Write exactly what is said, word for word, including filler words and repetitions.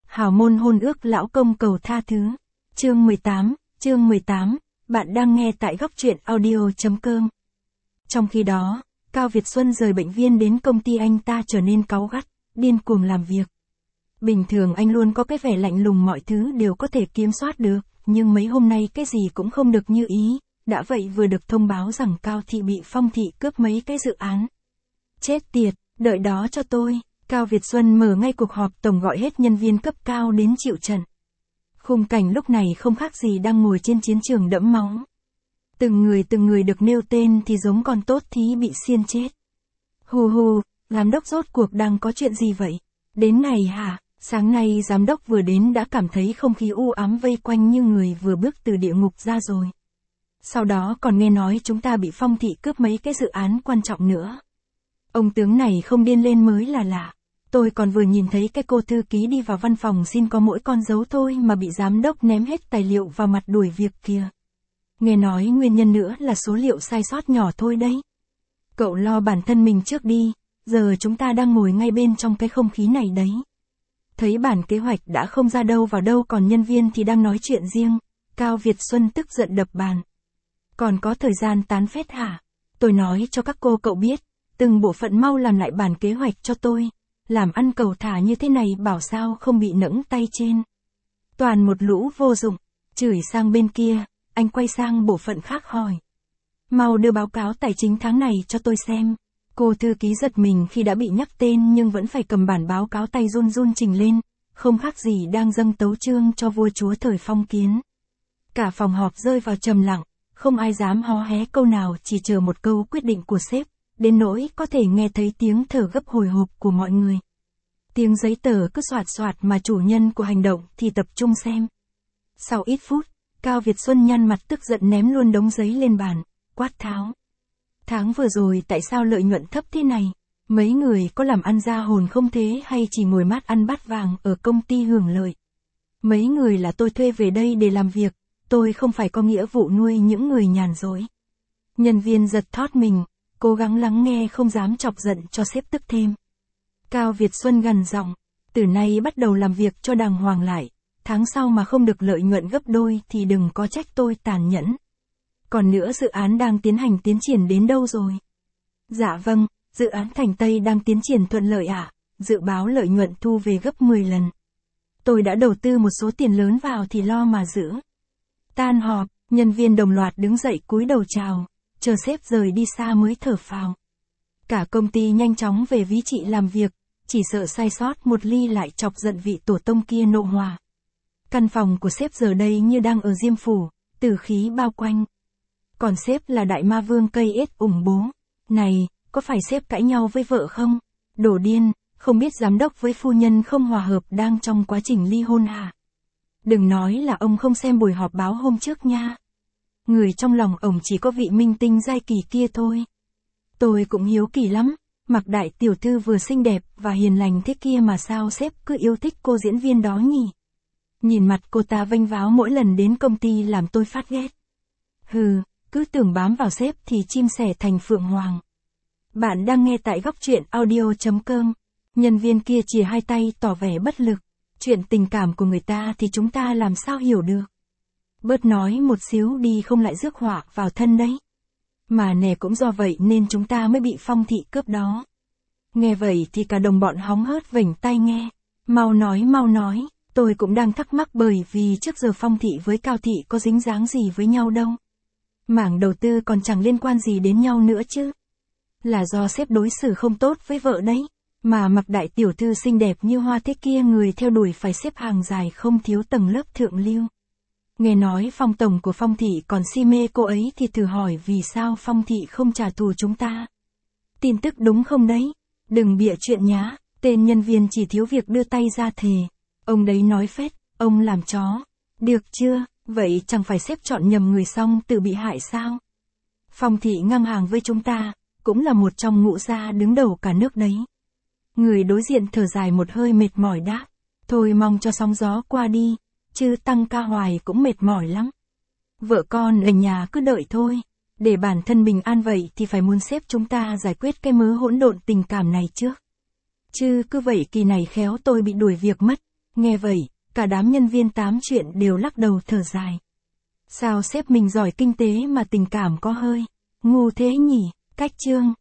Hào môn hôn ước lão công cầu tha thứ. Chương mười tám, chương mười tám, bạn đang nghe tại góc truyện audio.com. Trong khi đó, Cao Việt Xuân rời bệnh viện đến công ty anh ta trở nên cáu gắt, điên cuồng làm việc. Bình thường anh luôn có cái vẻ lạnh lùng, mọi thứ đều có thể kiểm soát được, nhưng mấy hôm nay cái gì cũng không được như ý, đã vậy vừa được thông báo rằng Cao Thị bị Phong Thị cướp mấy cái dự án. Chết tiệt, đợi đó cho tôi. Cao Việt Xuân mở ngay cuộc họp tổng, gọi hết nhân viên cấp cao đến chịu trận. Khung cảnh lúc này không khác gì đang ngồi trên chiến trường đẫm máu. Từng người từng người được nêu tên thì giống con tốt thí bị xiên chết. Hù hù, giám đốc rốt cuộc đang có chuyện gì vậy? Đến ngày hả? Sáng nay giám đốc vừa đến đã cảm thấy không khí u ám vây quanh như người vừa bước từ địa ngục ra rồi. Sau đó còn nghe nói chúng ta bị Phong Thị cướp mấy cái dự án quan trọng nữa. Ông tướng này không điên lên mới là lạ. Tôi còn vừa nhìn thấy cái cô thư ký đi vào văn phòng xin có mỗi con dấu thôi mà bị giám đốc ném hết tài liệu vào mặt đuổi việc kìa. Nghe nói nguyên nhân nữa là số liệu sai sót nhỏ thôi đấy. Cậu lo bản thân mình trước đi, giờ chúng ta đang ngồi ngay bên trong cái không khí này đấy. Thấy bản kế hoạch đã không ra đâu vào đâu, còn nhân viên thì đang nói chuyện riêng, Cao Việt Xuân tức giận đập bàn. Còn có thời gian tán phét hả? Tôi nói cho các cô cậu biết, từng bộ phận mau làm lại bản kế hoạch cho tôi. Làm ăn cầu thả như thế này bảo sao không bị nẫng tay trên. Toàn một lũ vô dụng, chửi sang bên kia, anh quay sang bộ phận khác hỏi. Mau đưa báo cáo tài chính tháng này cho tôi xem. Cô thư ký giật mình khi đã bị nhắc tên nhưng vẫn phải cầm bản báo cáo tay run run trình lên, không khác gì đang dâng tấu chương cho vua chúa thời phong kiến. Cả phòng họp rơi vào trầm lặng, không ai dám hó hé câu nào, chỉ chờ một câu quyết định của sếp. Đến nỗi có thể nghe thấy tiếng thở gấp hồi hộp của mọi người. Tiếng giấy tờ cứ soạt soạt mà chủ nhân của hành động thì tập trung xem. Sau ít phút, Cao Việt Xuân nhăn mặt tức giận ném luôn đống giấy lên bàn, quát tháo. Tháng vừa rồi tại sao lợi nhuận thấp thế này? Mấy người có làm ăn ra hồn không thế hay chỉ ngồi mát ăn bát vàng ở công ty hưởng lợi? Mấy người là tôi thuê về đây để làm việc, tôi không phải có nghĩa vụ nuôi những người nhàn rỗi. Nhân viên giật thót mình. Cố gắng lắng nghe không dám chọc giận cho sếp tức thêm. Cao Việt Xuân gằn giọng, từ nay bắt đầu làm việc cho đàng hoàng lại, tháng sau mà không được lợi nhuận gấp đôi thì đừng có trách tôi tàn nhẫn. Còn nữa, dự án đang tiến hành tiến triển đến đâu rồi? Dạ vâng, dự án Thành Tây đang tiến triển thuận lợi ạ, à? Dự báo lợi nhuận thu về gấp mười lần. Tôi đã đầu tư một số tiền lớn vào thì lo mà giữ. Tan họp, nhân viên đồng loạt đứng dậy cúi đầu chào. Chờ sếp rời đi xa mới thở phào. Cả công ty nhanh chóng về ví trị làm việc, chỉ sợ sai sót một ly lại chọc giận vị tổ tông kia nộ hòa. Căn phòng của sếp giờ đây như đang ở Diêm Phủ, tử khí bao quanh. Còn sếp là đại ma vương cây ết ủng bố. Này, có phải sếp cãi nhau với vợ không? Đổ điên, không biết giám đốc với phu nhân không hòa hợp đang trong quá trình ly hôn hả? Đừng nói là ông không xem buổi họp báo hôm trước nha. Người trong lòng ổng chỉ có vị minh tinh giai kỳ kia thôi. Tôi cũng hiếu kỳ lắm, mặc đại tiểu thư vừa xinh đẹp và hiền lành thế kia mà sao sếp cứ yêu thích cô diễn viên đó nhỉ? Nhìn mặt cô ta vênh váo mỗi lần đến công ty làm tôi phát ghét. Hừ, cứ tưởng bám vào sếp thì chim sẻ thành phượng hoàng. Bạn đang nghe tại góc truyện audio.com. Nhân viên kia chìa hai tay tỏ vẻ bất lực. Chuyện tình cảm của người ta thì chúng ta làm sao hiểu được? Bớt nói một xíu đi không lại rước họa vào thân đấy. Mà nè, cũng do vậy nên chúng ta mới bị Phong Thị cướp đó. Nghe vậy thì cả đồng bọn hóng hớt vểnh tai nghe. Mau nói mau nói, tôi cũng đang thắc mắc bởi vì trước giờ Phong Thị với Cao Thị có dính dáng gì với nhau đâu. Mảng đầu tư còn chẳng liên quan gì đến nhau nữa chứ. Là do sếp đối xử không tốt với vợ đấy. Mà mặc đại tiểu thư xinh đẹp như hoa thế kia người theo đuổi phải xếp hàng dài không thiếu tầng lớp thượng lưu. Nghe nói Phong tổng của Phong Thị còn si mê cô ấy thì thử hỏi vì sao Phong Thị không trả thù chúng ta. Tin tức đúng không đấy? Đừng bịa chuyện nhá. Tên nhân viên chỉ thiếu việc đưa tay ra thề. Ông đấy nói phết, ông làm chó. Được chưa, vậy chẳng phải sếp chọn nhầm người xong tự bị hại sao? Phong Thị ngang hàng với chúng ta, cũng là một trong ngũ gia đứng đầu cả nước đấy. Người đối diện thở dài một hơi mệt mỏi đáp. Thôi mong cho sóng gió qua đi. Chứ tăng ca hoài cũng mệt mỏi lắm. Vợ con ở nhà cứ đợi thôi. Để bản thân bình an vậy thì phải muốn sếp chúng ta giải quyết cái mớ hỗn độn tình cảm này trước. Chứ cứ vậy kỳ này khéo tôi bị đuổi việc mất. Nghe vậy, cả đám nhân viên tám chuyện đều lắc đầu thở dài. Sao sếp mình giỏi kinh tế mà tình cảm có hơi ngu thế nhỉ? Cách chương